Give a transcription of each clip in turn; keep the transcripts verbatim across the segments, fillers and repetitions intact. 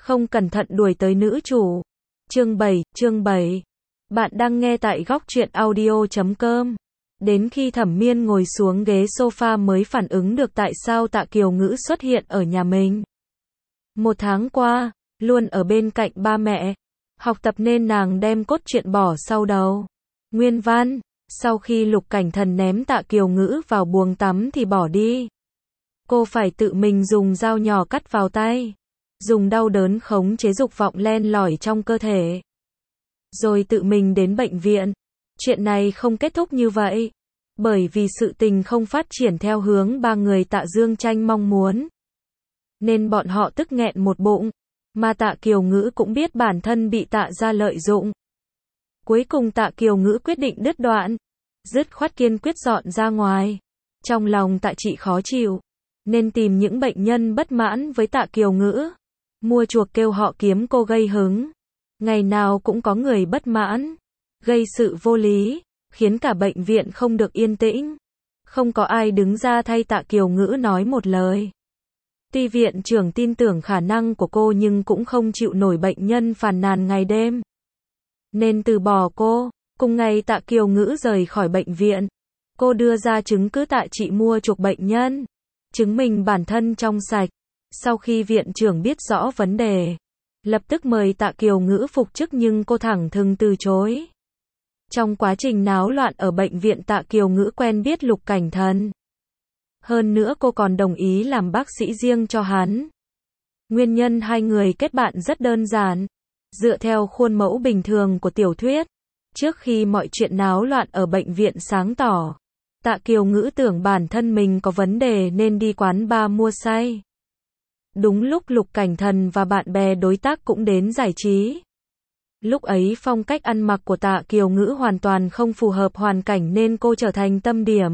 không cẩn thận đuổi tới nữ chủ. Chương bảy, chương bảy. Bạn đang nghe tại góc truyện audio chấm com. Đến khi Thẩm Miên ngồi xuống ghế sofa mới phản ứng được tại sao Tạ Kiều Ngữ xuất hiện ở nhà mình. Một tháng qua, luôn ở bên cạnh ba mẹ, học tập nên nàng đem cốt truyện bỏ sau đầu. Nguyên văn, sau khi Lục Cảnh Thần ném Tạ Kiều Ngữ vào buồng tắm thì bỏ đi. Cô phải tự mình dùng dao nhỏ cắt vào tay, dùng đau đớn khống chế dục vọng len lỏi trong cơ thể. Rồi tự mình đến bệnh viện. Chuyện này không kết thúc như vậy, bởi vì sự tình không phát triển theo hướng ba người Tạ Dương Tranh mong muốn. Nên bọn họ tức nghẹn một bụng, mà Tạ Kiều Ngữ cũng biết bản thân bị Tạ gia lợi dụng. Cuối cùng Tạ Kiều Ngữ quyết định đứt đoạn, dứt khoát kiên quyết dọn ra ngoài. Trong lòng Tạ Trị khó chịu, nên tìm những bệnh nhân bất mãn với Tạ Kiều Ngữ, mua chuộc kêu họ kiếm cô gây hứng. Ngày nào cũng có người bất mãn, gây sự vô lý, khiến cả bệnh viện không được yên tĩnh. Không có ai đứng ra thay Tạ Kiều Ngữ nói một lời. Tuy viện trưởng tin tưởng khả năng của cô nhưng cũng không chịu nổi bệnh nhân phàn nàn ngày đêm, nên từ bỏ cô. Cùng ngày Tạ Kiều Ngữ rời khỏi bệnh viện, cô đưa ra chứng cứ Tạ Trị mua chuộc bệnh nhân, chứng minh bản thân trong sạch. Sau khi viện trưởng biết rõ vấn đề, lập tức mời Tạ Kiều Ngữ phục chức nhưng cô thẳng thừng từ chối. Trong quá trình náo loạn ở bệnh viện Tạ Kiều Ngữ quen biết Lục Cảnh Thần. Hơn nữa cô còn đồng ý làm bác sĩ riêng cho hắn. Nguyên nhân hai người kết bạn rất đơn giản, dựa theo khuôn mẫu bình thường của tiểu thuyết. Trước khi mọi chuyện náo loạn ở bệnh viện sáng tỏ, Tạ Kiều Ngữ tưởng bản thân mình có vấn đề nên đi quán bar mua say. Đúng lúc Lục Cảnh Thần và bạn bè đối tác cũng đến giải trí. Lúc ấy phong cách ăn mặc của Tạ Kiều Ngữ hoàn toàn không phù hợp hoàn cảnh nên cô trở thành tâm điểm,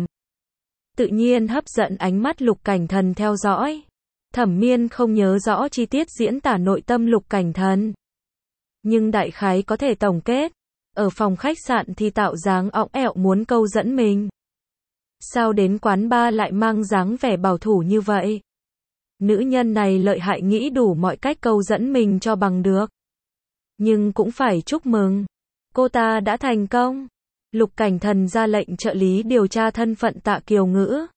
tự nhiên hấp dẫn ánh mắt Lục Cảnh Thần theo dõi. Thẩm Miên không nhớ rõ chi tiết diễn tả nội tâm Lục Cảnh Thần, nhưng đại khái có thể tổng kết. Ở phòng khách sạn thì tạo dáng õng ẹo muốn câu dẫn mình. Sao đến quán bar lại mang dáng vẻ bảo thủ như vậy? Nữ nhân này lợi hại, nghĩ đủ mọi cách câu dẫn mình cho bằng được. Nhưng cũng phải chúc mừng, cô ta đã thành công. Lục Cảnh Thần ra lệnh trợ lý điều tra thân phận Tạ Kiều Ngữ.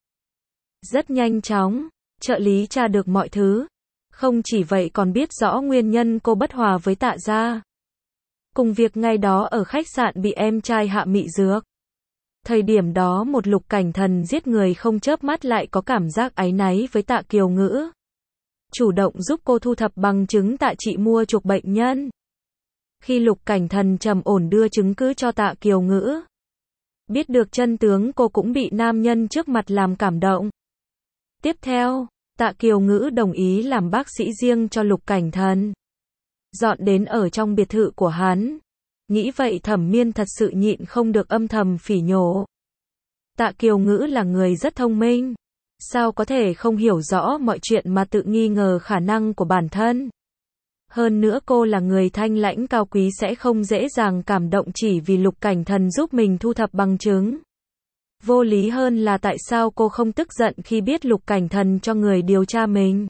Rất nhanh chóng, trợ lý tra được mọi thứ. Không chỉ vậy còn biết rõ nguyên nhân cô bất hòa với Tạ gia. Cùng việc ngày đó ở khách sạn bị em trai hạ mị dược. Thời điểm đó một Lục Cảnh Thần giết người không chớp mắt lại có cảm giác áy náy với Tạ Kiều Ngữ. Chủ động giúp cô thu thập bằng chứng Tạ Trị mua chuộc bệnh nhân. Khi Lục Cảnh Thần trầm ổn đưa chứng cứ cho Tạ Kiều Ngữ, biết được chân tướng cô cũng bị nam nhân trước mặt làm cảm động. Tiếp theo, Tạ Kiều Ngữ đồng ý làm bác sĩ riêng cho Lục Cảnh Thần, dọn đến ở trong biệt thự của hắn. Nghĩ vậy Thẩm Miên thật sự nhịn không được âm thầm phỉ nhổ. Tạ Kiều Ngữ là người rất thông minh, sao có thể không hiểu rõ mọi chuyện mà tự nghi ngờ khả năng của bản thân. Hơn nữa cô là người thanh lãnh cao quý sẽ không dễ dàng cảm động chỉ vì Lục Cảnh Thần giúp mình thu thập bằng chứng. Vô lý hơn là tại sao cô không tức giận khi biết Lục Cảnh Thần cho người điều tra mình.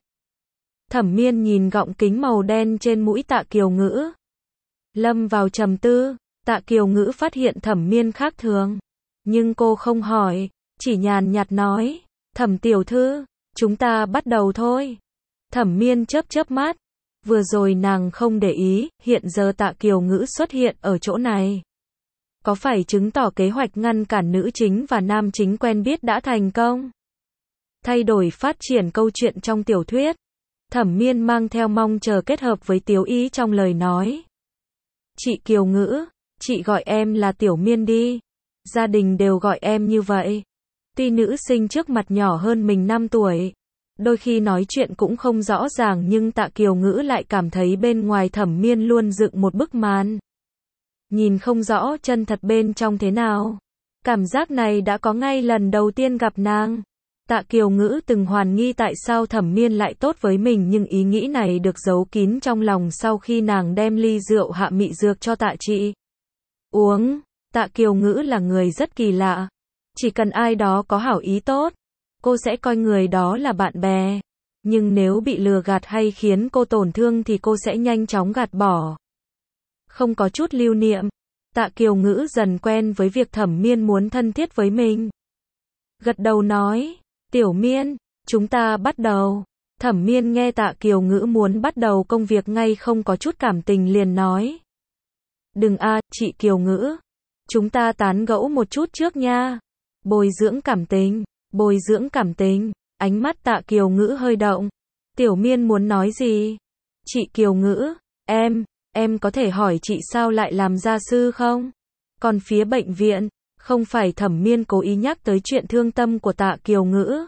Thẩm Miên nhìn gọng kính màu đen trên mũi Tạ Kiều Ngữ, lâm vào trầm tư. Tạ Kiều Ngữ phát hiện Thẩm Miên khác thường, nhưng cô không hỏi, chỉ nhàn nhạt nói, Thẩm tiểu thư, chúng ta bắt đầu thôi. Thẩm Miên chớp chớp mắt, vừa rồi nàng không để ý, hiện giờ Tạ Kiều Ngữ xuất hiện ở chỗ này. Có phải chứng tỏ kế hoạch ngăn cản nữ chính và nam chính quen biết đã thành công? Thay đổi phát triển câu chuyện trong tiểu thuyết. Thẩm Miên mang theo mong chờ kết hợp với Tiếu ý trong lời nói. Chị Kiều Ngữ, chị gọi em là Tiểu Miên đi. Gia đình đều gọi em như vậy. Tuy nữ sinh trước mặt nhỏ hơn mình năm tuổi, đôi khi nói chuyện cũng không rõ ràng nhưng Tạ Kiều Ngữ lại cảm thấy bên ngoài Thẩm Miên luôn dựng một bức màn. Nhìn không rõ chân thật bên trong thế nào. Cảm giác này đã có ngay lần đầu tiên gặp nàng. Tạ Kiều Ngữ từng hoài nghi tại sao Thẩm Miên lại tốt với mình nhưng ý nghĩ này được giấu kín trong lòng sau khi nàng đem ly rượu hạ mị dược cho Tạ Trị uống. Tạ Kiều Ngữ là người rất kỳ lạ. Chỉ cần ai đó có hảo ý tốt, cô sẽ coi người đó là bạn bè. Nhưng nếu bị lừa gạt hay khiến cô tổn thương thì cô sẽ nhanh chóng gạt bỏ. Không có chút lưu niệm. Tạ Kiều Ngữ dần quen với việc Thẩm Miên muốn thân thiết với mình. Gật đầu nói, Tiểu Miên, chúng ta bắt đầu. Thẩm Miên nghe Tạ Kiều Ngữ muốn bắt đầu công việc ngay không có chút cảm tình liền nói. Đừng a, chị Kiều Ngữ. Chúng ta tán gẫu một chút trước nha. Bồi dưỡng cảm tình, bồi dưỡng cảm tình. Ánh mắt Tạ Kiều Ngữ hơi động. Tiểu Miên muốn nói gì? Chị Kiều Ngữ, em, em có thể hỏi chị sao lại làm gia sư không? Còn phía bệnh viện, không phải Thẩm Miên cố ý nhắc tới chuyện thương tâm của Tạ Kiều Ngữ.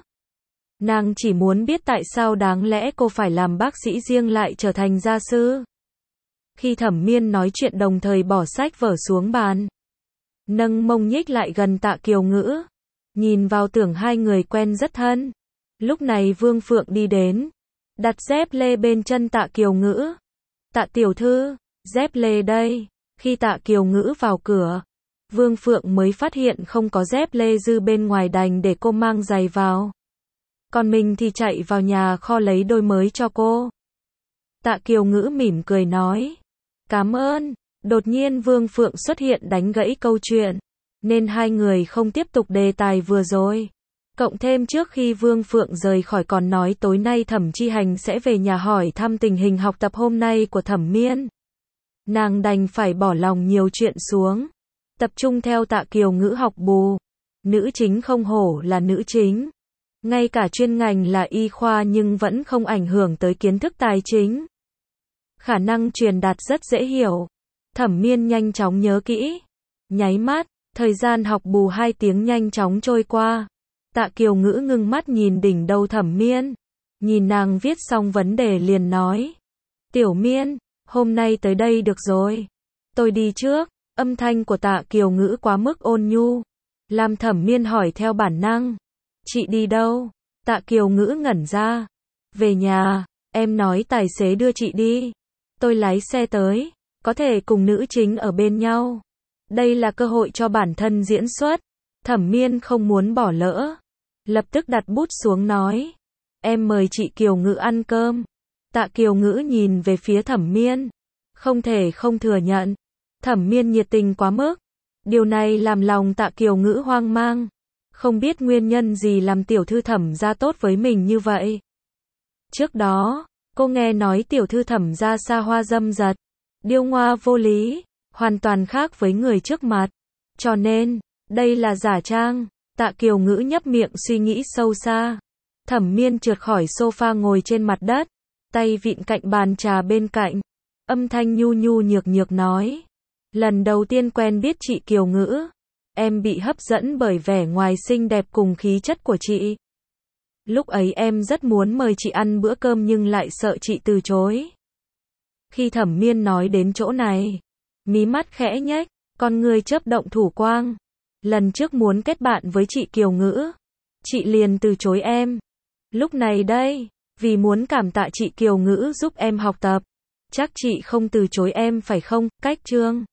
Nàng chỉ muốn biết tại sao đáng lẽ cô phải làm bác sĩ riêng lại trở thành gia sư. Khi Thẩm Miên nói chuyện đồng thời bỏ sách vở xuống bàn. Nâng mông nhích lại gần Tạ Kiều Ngữ. Nhìn vào tưởng hai người quen rất thân. Lúc này Vương Phượng đi đến. Đặt dép lê bên chân Tạ Kiều Ngữ. Tạ tiểu thư, dép lê đây. Khi Tạ Kiều Ngữ vào cửa, Vương Phượng mới phát hiện không có dép lê dư bên ngoài đành để cô mang giày vào. Còn mình thì chạy vào nhà kho lấy đôi mới cho cô. Tạ Kiều Ngữ mỉm cười nói. Cảm ơn. Đột nhiên Vương Phượng xuất hiện đánh gãy câu chuyện. Nên hai người không tiếp tục đề tài vừa rồi. Cộng thêm trước khi Vương Phượng rời khỏi còn nói tối nay Thẩm Chi Hành sẽ về nhà hỏi thăm tình hình học tập hôm nay của Thẩm Miên. Nàng đành phải bỏ lòng nhiều chuyện xuống. Tập trung theo Tạ Kiều Ngữ học bù. Nữ chính không hổ là nữ chính. Ngay cả chuyên ngành là y khoa nhưng vẫn không ảnh hưởng tới kiến thức tài chính. Khả năng truyền đạt rất dễ hiểu. Thẩm Miên nhanh chóng nhớ kỹ. Nháy mắt, thời gian học bù hai tiếng nhanh chóng trôi qua. Tạ Kiều Ngữ ngưng mắt nhìn đỉnh đầu Thẩm Miên. Nhìn nàng viết xong vấn đề liền nói. Tiểu Miên, hôm nay tới đây được rồi. Tôi đi trước. Âm thanh của Tạ Kiều Ngữ quá mức ôn nhu. Làm Thẩm Miên hỏi theo bản năng. Chị đi đâu? Tạ Kiều Ngữ ngẩn ra. Về nhà, em nói tài xế đưa chị đi. Tôi lái xe tới. Có thể cùng nữ chính ở bên nhau. Đây là cơ hội cho bản thân diễn xuất. Thẩm Miên không muốn bỏ lỡ. Lập tức đặt bút xuống nói. Em mời chị Kiều Ngữ ăn cơm. Tạ Kiều Ngữ nhìn về phía Thẩm Miên. Không thể không thừa nhận. Thẩm Miên nhiệt tình quá mức. Điều này làm lòng Tạ Kiều Ngữ hoang mang. Không biết nguyên nhân gì làm tiểu thư Thẩm gia tốt với mình như vậy. Trước đó, cô nghe nói tiểu thư Thẩm gia xa hoa dâm dật, điêu ngoa vô lý, hoàn toàn khác với người trước mặt. Cho nên, đây là giả trang. Tạ Kiều Ngữ nhấp miệng suy nghĩ sâu xa. Thẩm Miên trượt khỏi sofa ngồi trên mặt đất, tay vịn cạnh bàn trà bên cạnh. Âm thanh nhu nhu nhược nhược nói. Lần đầu tiên quen biết chị Kiều Ngữ, em bị hấp dẫn bởi vẻ ngoài xinh đẹp cùng khí chất của chị. Lúc ấy em rất muốn mời chị ăn bữa cơm nhưng lại sợ chị từ chối. Khi Thẩm Miên nói đến chỗ này, mí mắt khẽ nhếch, con người chớp động thủ quang. Lần trước muốn kết bạn với chị Kiều Ngữ, chị liền từ chối em. Lúc này đây, vì muốn cảm tạ chị Kiều Ngữ giúp em học tập, chắc chị không từ chối em phải không? Cách chương